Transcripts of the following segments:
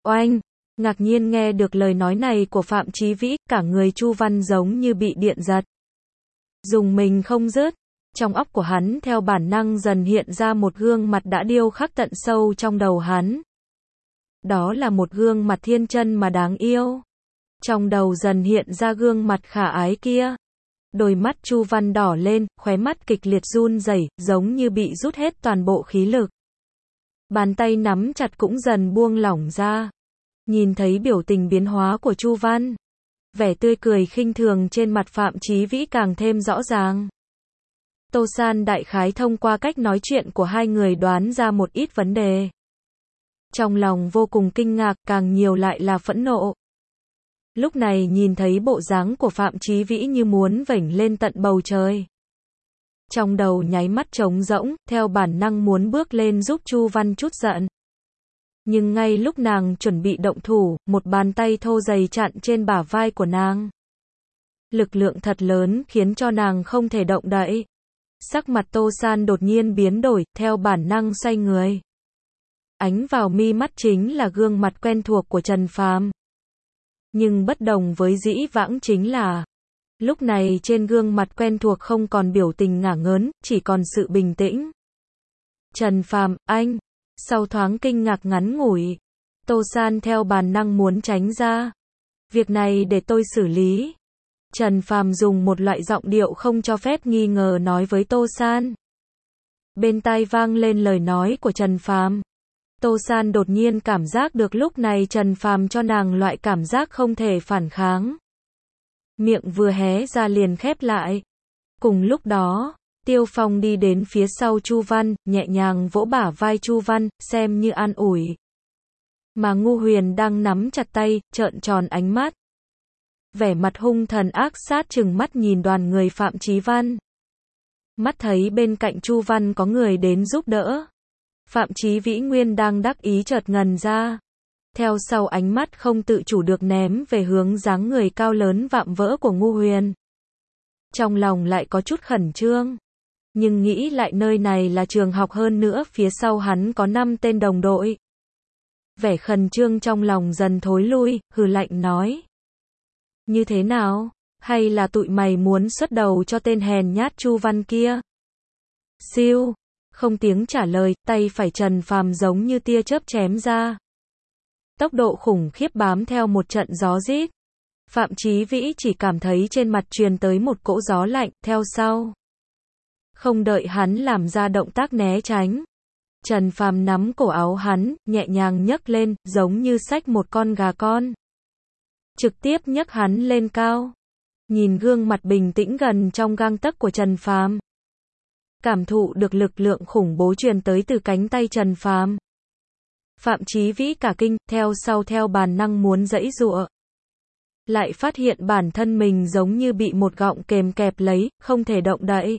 Oanh! Ngạc nhiên nghe được lời nói này của Phạm Chí Vĩ, cả người Chu Văn giống như bị điện giật. Dùng mình không dứt. Trong óc của hắn theo bản năng dần hiện ra một gương mặt đã điêu khắc tận sâu trong đầu hắn. Đó là một gương mặt thiên chân mà đáng yêu. Trong đầu dần hiện ra gương mặt khả ái kia. Đôi mắt Chu Văn đỏ lên, khóe mắt kịch liệt run rẩy, giống như bị rút hết toàn bộ khí lực. Bàn tay nắm chặt cũng dần buông lỏng ra. Nhìn thấy biểu tình biến hóa của Chu Văn, vẻ tươi cười khinh thường trên mặt Phạm Chí Vĩ càng thêm rõ ràng. Tô San đại khái thông qua cách nói chuyện của hai người đoán ra một ít vấn đề. Trong lòng vô cùng kinh ngạc, càng nhiều lại là phẫn nộ. Lúc này nhìn thấy bộ dáng của Phạm Chí Vĩ như muốn vểnh lên tận bầu trời. Trong đầu nháy mắt trống rỗng, theo bản năng muốn bước lên giúp Chu Văn chút giận. Nhưng ngay lúc nàng chuẩn bị động thủ, một bàn tay thô dày chặn trên bả vai của nàng. Lực lượng thật lớn khiến cho nàng không thể động đậy. Sắc mặt Tô San đột nhiên biến đổi, theo bản năng xoay người. Ánh vào mi mắt chính là gương mặt quen thuộc của Trần Phàm. Nhưng bất đồng với dĩ vãng chính là, lúc này trên gương mặt quen thuộc không còn biểu tình ngả ngớn, chỉ còn sự bình tĩnh. Trần Phàm, anh. Sau thoáng kinh ngạc ngắn ngủi, Tô San theo bản năng muốn tránh ra. Việc này để tôi xử lý. Trần Phàm dùng một loại giọng điệu không cho phép nghi ngờ nói với Tô San. Bên tai vang lên lời nói của Trần Phàm. Tô San đột nhiên cảm giác được lúc này Trần Phàm cho nàng loại cảm giác không thể phản kháng. Miệng vừa hé ra liền khép lại. Cùng lúc đó, Tiêu Phong đi đến phía sau Chu Văn, nhẹ nhàng vỗ bả vai Chu Văn, xem như an ủi. Mà Ngu Huyền đang nắm chặt tay, trợn tròn ánh mắt. Vẻ mặt hung thần ác sát trừng mắt nhìn đoàn người Phạm Chí Văn. Mắt thấy bên cạnh Chu Văn có người đến giúp đỡ. Phạm Chí Vĩ Nguyên đang đắc ý chợt ngần ra. Theo sau ánh mắt không tự chủ được ném về hướng dáng người cao lớn vạm vỡ của Ngu Huyền. Trong lòng lại có chút khẩn trương. Nhưng nghĩ lại nơi này là trường học hơn nữa phía sau hắn có 5 tên đồng đội. Vẻ khẩn trương trong lòng dần thối lui, hừ lạnh nói. Như thế nào? Hay là tụi mày muốn xuất đầu cho tên hèn nhát Chu Văn kia? Siêu! Không tiếng trả lời, tay phải Trần Phàm giống như tia chớp chém ra. Tốc độ khủng khiếp bám theo một trận gió rít. Phạm Chí Vĩ chỉ cảm thấy trên mặt truyền tới một cỗ gió lạnh, theo sau. Không đợi hắn làm ra động tác né tránh. Trần Phàm nắm cổ áo hắn, nhẹ nhàng nhấc lên, giống như xách một con gà con. Trực tiếp nhấc hắn lên cao. Nhìn gương mặt bình tĩnh gần trong gang tấc của Trần Phàm. Cảm thụ được lực lượng khủng bố truyền tới từ cánh tay Trần Phàm. Phạm Chí Vĩ cả kinh, theo sau theo bản năng muốn giãy giụa. Lại phát hiện bản thân mình giống như bị một gọng kềm kẹp lấy, không thể động đậy.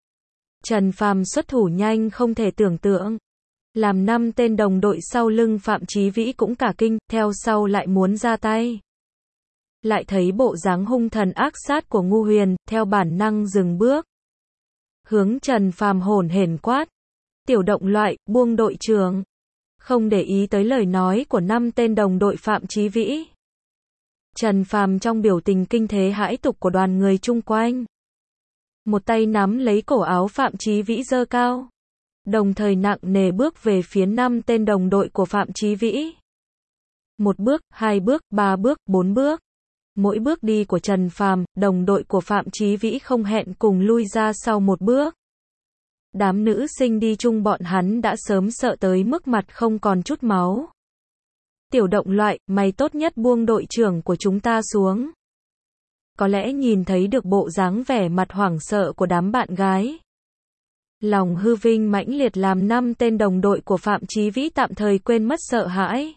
Trần Phàm xuất thủ nhanh không thể tưởng tượng. Làm 5 tên đồng đội sau lưng Phạm Chí Vĩ cũng cả kinh, theo sau lại muốn ra tay. Lại thấy bộ dáng hung thần ác sát của Ngu Huyền, theo bản năng dừng bước. Hướng Trần Phàm hổn hển quát. Tiểu động loại, buông đội trưởng. Không để ý tới lời nói của 5 tên đồng đội Phạm Chí Vĩ. Trần Phàm trong biểu tình kinh thế hãi tục của đoàn người chung quanh. Một tay nắm lấy cổ áo Phạm Chí Vĩ giơ cao. Đồng thời nặng nề bước về phía 5 tên đồng đội của Phạm Chí Vĩ. 1 bước, 2 bước, 3 bước, 4 bước. Mỗi bước đi của Trần Phàm, đồng đội của Phạm Chí Vĩ không hẹn cùng lui ra sau 1 bước. Đám nữ sinh đi chung bọn hắn đã sớm sợ tới mức mặt không còn chút máu. Tiểu động loại, mày tốt nhất buông đội trưởng của chúng ta xuống. Có lẽ nhìn thấy được bộ dáng vẻ mặt hoảng sợ của đám bạn gái. Lòng hư vinh mãnh liệt làm 5 tên đồng đội của Phạm Chí Vĩ tạm thời quên mất sợ hãi.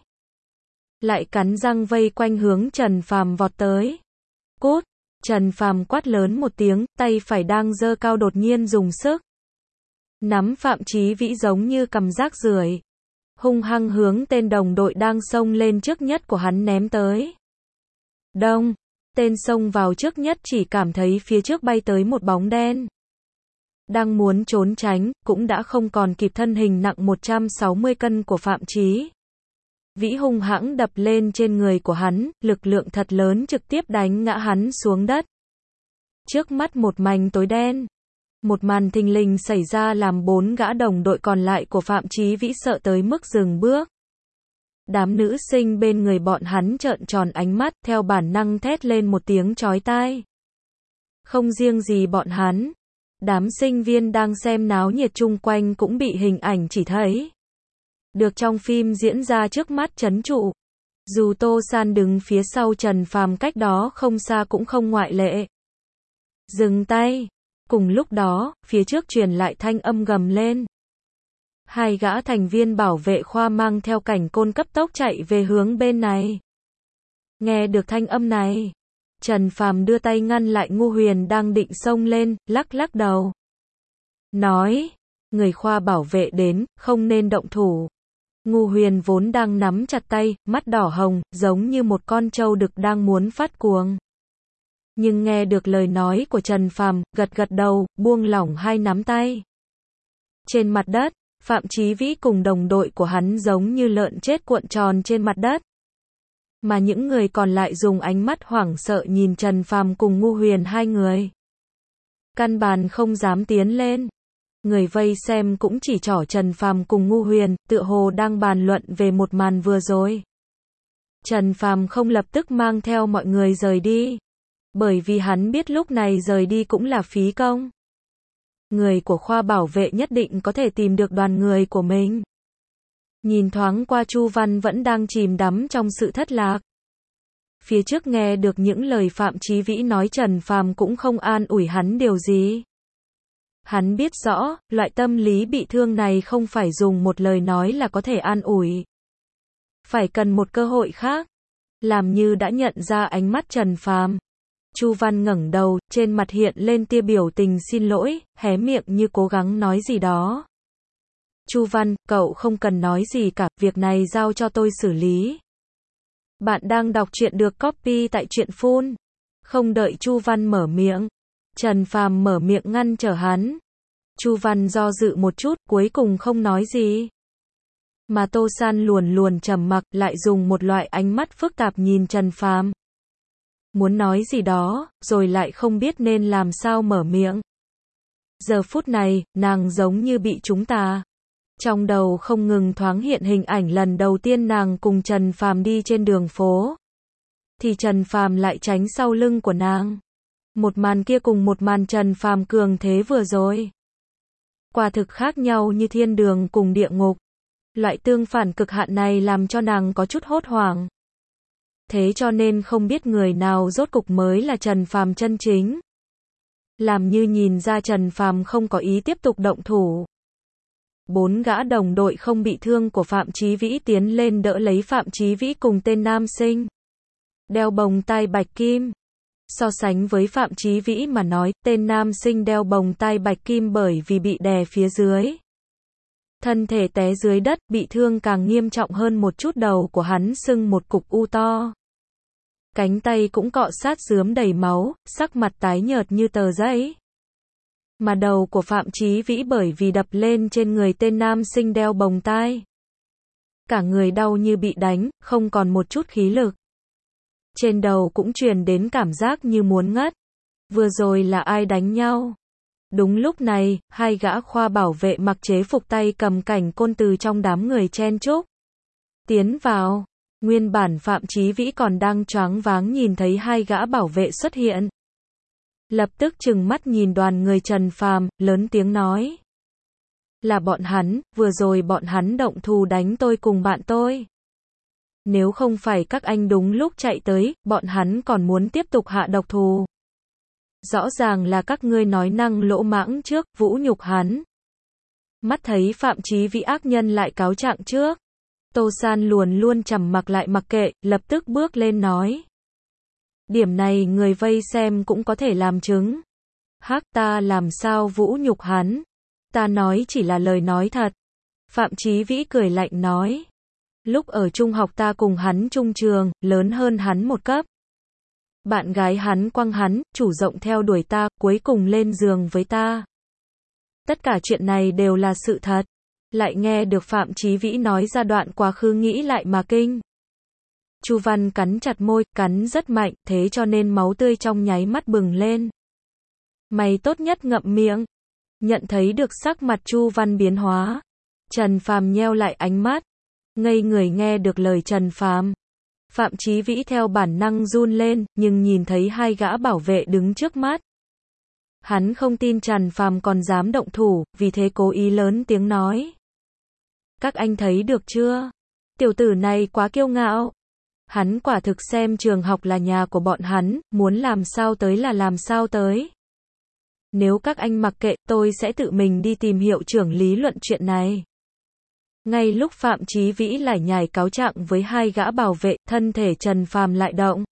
Lại cắn răng vây quanh hướng Trần Phàm vọt tới. Cút! Trần Phàm quát lớn một tiếng, tay phải đang giơ cao đột nhiên dùng sức. Nắm Phạm Chí Vĩ giống như cầm rác rưởi. Hung hăng hướng tên đồng đội đang xông lên trước nhất của hắn ném tới. Đông! Tên xông vào trước nhất chỉ cảm thấy phía trước bay tới một bóng đen. Đang muốn trốn tránh, cũng đã không còn kịp thân hình nặng 160 cân của Phạm Chí Vĩ hung hãng đập lên trên người của hắn, lực lượng thật lớn trực tiếp đánh ngã hắn xuống đất. Trước mắt một mảnh tối đen. Một màn thình lình xảy ra làm 4 gã đồng đội còn lại của Phạm Chí Vĩ sợ tới mức dừng bước. Đám nữ sinh bên người bọn hắn trợn tròn ánh mắt, theo bản năng thét lên một tiếng chói tai. Không riêng gì bọn hắn, đám sinh viên đang xem náo nhiệt chung quanh cũng bị hình ảnh chỉ thấy được trong phim diễn ra trước mắt trấn trụ. Dù Tô San đứng phía sau Trần Phàm cách đó không xa cũng không ngoại lệ. Dừng tay. Cùng lúc đó, phía trước truyền lại thanh âm gầm lên. Hai gã thành viên bảo vệ khoa mang theo cảnh côn cấp tốc chạy về hướng bên này. Nghe được thanh âm này, Trần Phàm đưa tay ngăn lại Ngô Huyền đang định xông lên, lắc lắc đầu. Nói, người khoa bảo vệ đến, không nên động thủ. Ngô Huyền vốn đang nắm chặt tay, mắt đỏ hồng, giống như một con trâu đực đang muốn phát cuồng. Nhưng nghe được lời nói của Trần Phàm, gật gật đầu, buông lỏng hai nắm tay. Trên mặt đất, Phạm Chí Vĩ cùng đồng đội của hắn giống như lợn chết cuộn tròn trên mặt đất. Mà những người còn lại dùng ánh mắt hoảng sợ nhìn Trần Phàm cùng Ngô Huyền hai người. Căn bản không dám tiến lên. Người vây xem cũng chỉ trỏ Trần Phàm cùng Ngô Huyền, tựa hồ đang bàn luận về một màn vừa rồi. Trần Phàm không lập tức mang theo mọi người rời đi. Bởi vì hắn biết lúc này rời đi cũng là phí công. Người của khoa bảo vệ nhất định có thể tìm được đoàn người của mình. Nhìn thoáng qua Chu Văn vẫn đang chìm đắm trong sự thất lạc. Phía trước nghe được những lời Phạm Chí Vĩ nói, Trần Phàm cũng không an ủi hắn điều gì. Hắn biết rõ, loại tâm lý bị thương này không phải dùng một lời nói là có thể an ủi. Phải cần một cơ hội khác. Làm như đã nhận ra ánh mắt Trần Phàm. Chu Văn ngẩng đầu, trên mặt hiện lên tia biểu tình xin lỗi, hé miệng như cố gắng nói gì đó. Chu Văn, cậu không cần nói gì cả, việc này giao cho tôi xử lý. Bạn đang đọc truyện được copy tại truyện Phun. Không đợi Chu Văn mở miệng, Trần Phàm mở miệng ngăn trở hắn. Chu Văn do dự một chút, cuối cùng không nói gì. Mà Tô San luồn luồn trầm mặc, lại dùng một loại ánh mắt phức tạp nhìn Trần Phàm. Muốn nói gì đó, rồi lại không biết nên làm sao mở miệng. Giờ phút này, nàng giống như bị trúng tà. Trong đầu không ngừng thoáng hiện hình ảnh lần đầu tiên nàng cùng Trần Phàm đi trên đường phố. Thì Trần Phàm lại tránh sau lưng của nàng. Một màn kia cùng một màn Trần Phàm cường thế vừa rồi. Quả thực khác nhau như thiên đường cùng địa ngục. Loại tương phản cực hạn này làm cho nàng có chút hốt hoảng. Thế cho nên không biết người nào rốt cục mới là Trần Phàm chân chính. Làm như nhìn ra Trần Phàm không có ý tiếp tục động thủ. 4 gã đồng đội không bị thương của Phạm Chí Vĩ tiến lên đỡ lấy Phạm Chí Vĩ cùng tên nam sinh. Đeo bồng tai bạch kim. So sánh với Phạm Chí Vĩ mà nói, tên nam sinh đeo bồng tai bạch kim bởi vì bị đè phía dưới. Thân thể té dưới đất, bị thương càng nghiêm trọng hơn một chút, đầu của hắn sưng một cục u to. Cánh tay cũng cọ sát rướm đầy máu, sắc mặt tái nhợt như tờ giấy. Mà đầu của Phạm Chí Vĩ bởi vì đập lên trên người tên nam sinh đeo bồng tai. Cả người đau như bị đánh, không còn một chút khí lực. Trên đầu cũng truyền đến cảm giác như muốn ngất. Vừa rồi là ai đánh nhau? Đúng lúc này, hai gã khoa bảo vệ mặc chế phục tay cầm cảnh côn từ trong đám người chen chúc tiến vào. Nguyên bản Phạm Chí Vĩ còn đang choáng váng nhìn thấy hai gã bảo vệ xuất hiện. Lập tức trừng mắt nhìn đoàn người Trần Phàm, lớn tiếng nói. Là bọn hắn, vừa rồi bọn hắn động thủ đánh tôi cùng bạn tôi. Nếu không phải các anh đúng lúc chạy tới, bọn hắn còn muốn tiếp tục hạ độc thủ. Rõ ràng là các ngươi nói năng lỗ mãng trước, vũ nhục hắn. Mắt thấy Phạm Chí Vĩ ác nhân lại cáo trạng trước. Tô San luôn luôn trầm mặc lại mặc kệ, lập tức bước lên nói. Điểm này người vây xem cũng có thể làm chứng. Hắc, ta làm sao vũ nhục hắn? Ta nói chỉ là lời nói thật. Phạm Chí Vĩ cười lạnh nói. Lúc ở trung học ta cùng hắn chung trường, lớn hơn hắn một cấp. Bạn gái hắn quăng hắn, chủ động theo đuổi ta, cuối cùng lên giường với ta. Tất cả chuyện này đều là sự thật. lại nghe được Phạm Chí Vĩ nói ra đoạn quá khứ nghĩ lại mà kinh. Chu Văn cắn chặt môi, cắn rất mạnh, thế cho nên máu tươi trong nháy mắt bừng lên. Mày tốt nhất ngậm miệng. Nhận thấy được sắc mặt Chu Văn biến hóa, Trần Phàm nheo lại ánh mắt, ngây người nghe được lời Trần Phàm. Phạm Chí Vĩ theo bản năng run lên, nhưng nhìn thấy hai gã bảo vệ đứng trước mắt. Hắn không tin Trần Phàm còn dám động thủ, vì thế cố ý lớn tiếng nói. Các anh thấy được chưa? Tiểu tử này quá kiêu ngạo. Hắn quả thực xem trường học là nhà của bọn hắn, muốn làm sao tới là làm sao tới. Nếu các anh mặc kệ, tôi sẽ tự mình đi tìm hiệu trưởng lý luận chuyện này. Ngay lúc Phạm Chí Vĩ lải nhải cáo trạng với hai gã bảo vệ, thân thể Trần Phàm lại động.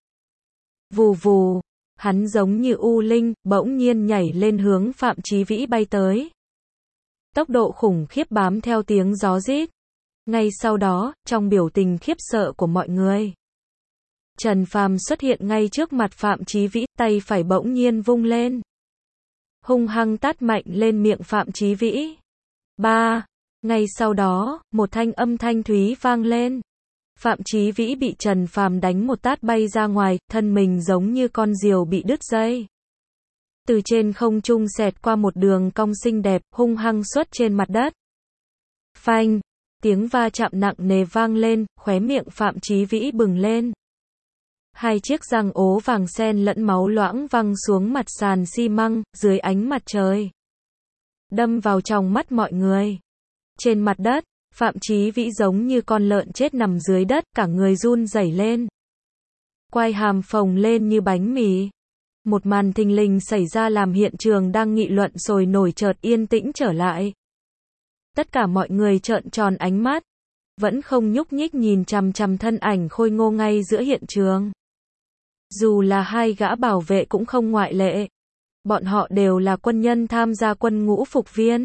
Vù vù, hắn giống như u linh, bỗng nhiên nhảy lên hướng Phạm Chí Vĩ bay tới. Tốc độ khủng khiếp bám theo tiếng gió rít. Ngay sau đó, trong biểu tình khiếp sợ của mọi người, Trần Phàm xuất hiện ngay trước mặt Phạm Chí Vĩ, tay phải bỗng nhiên vung lên, hung hăng tát mạnh lên miệng Phạm Chí Vĩ. Ba. Ngay sau đó, một thanh âm thanh thúy vang lên. Phạm Chí Vĩ bị Trần Phàm đánh một tát bay ra ngoài, thân mình giống như con diều bị đứt dây. Từ trên không trung xẹt qua một đường cong xinh đẹp, hung hăng xuất trên mặt đất. Phanh, tiếng va chạm nặng nề vang lên, khóe miệng Phạm Chí Vĩ bừng lên. Hai chiếc răng ố vàng sen lẫn máu loãng văng xuống mặt sàn xi măng, dưới ánh mặt trời, đâm vào trong mắt mọi người. Trên mặt đất, Phạm Chí Vĩ giống như con lợn chết nằm dưới đất, cả người run rẩy lên. Quai hàm phồng lên như bánh mì. Một màn thình lình xảy ra làm hiện trường đang nghị luận sôi nổi chợt yên tĩnh trở lại. Tất cả mọi người trợn tròn ánh mắt, vẫn không nhúc nhích nhìn chằm chằm thân ảnh khôi ngô ngay giữa hiện trường. Dù là hai gã bảo vệ cũng không ngoại lệ. Bọn họ đều là quân nhân tham gia quân ngũ phục viên.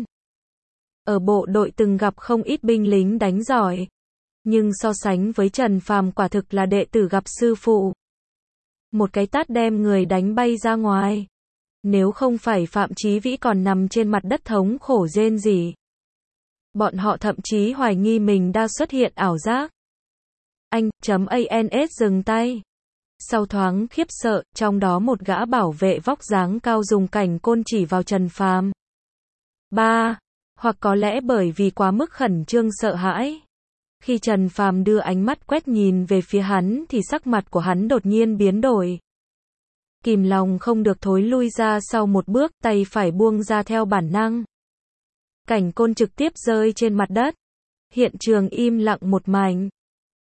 Ở bộ đội từng gặp không ít binh lính đánh giỏi. Nhưng so sánh với Trần Phàm quả thực là đệ tử gặp sư phụ. Một cái tát đem người đánh bay ra ngoài. Nếu không phải Phạm Chí Vĩ còn nằm trên mặt đất thống khổ rên rỉ. Bọn họ thậm chí hoài nghi mình đã xuất hiện ảo giác. Anh.ans dừng tay. Sau thoáng khiếp sợ, trong đó một gã bảo vệ vóc dáng cao dùng cảnh côn chỉ vào Trần Phàm. Ba. Hoặc có lẽ bởi vì quá mức khẩn trương sợ hãi. Khi Trần Phàm đưa ánh mắt quét nhìn về phía hắn thì sắc mặt của hắn đột nhiên biến đổi. Kìm lòng không được thối lui ra sau một bước, tay phải buông ra theo bản năng. Cảnh côn trực tiếp rơi trên mặt đất. Hiện trường im lặng một mảnh.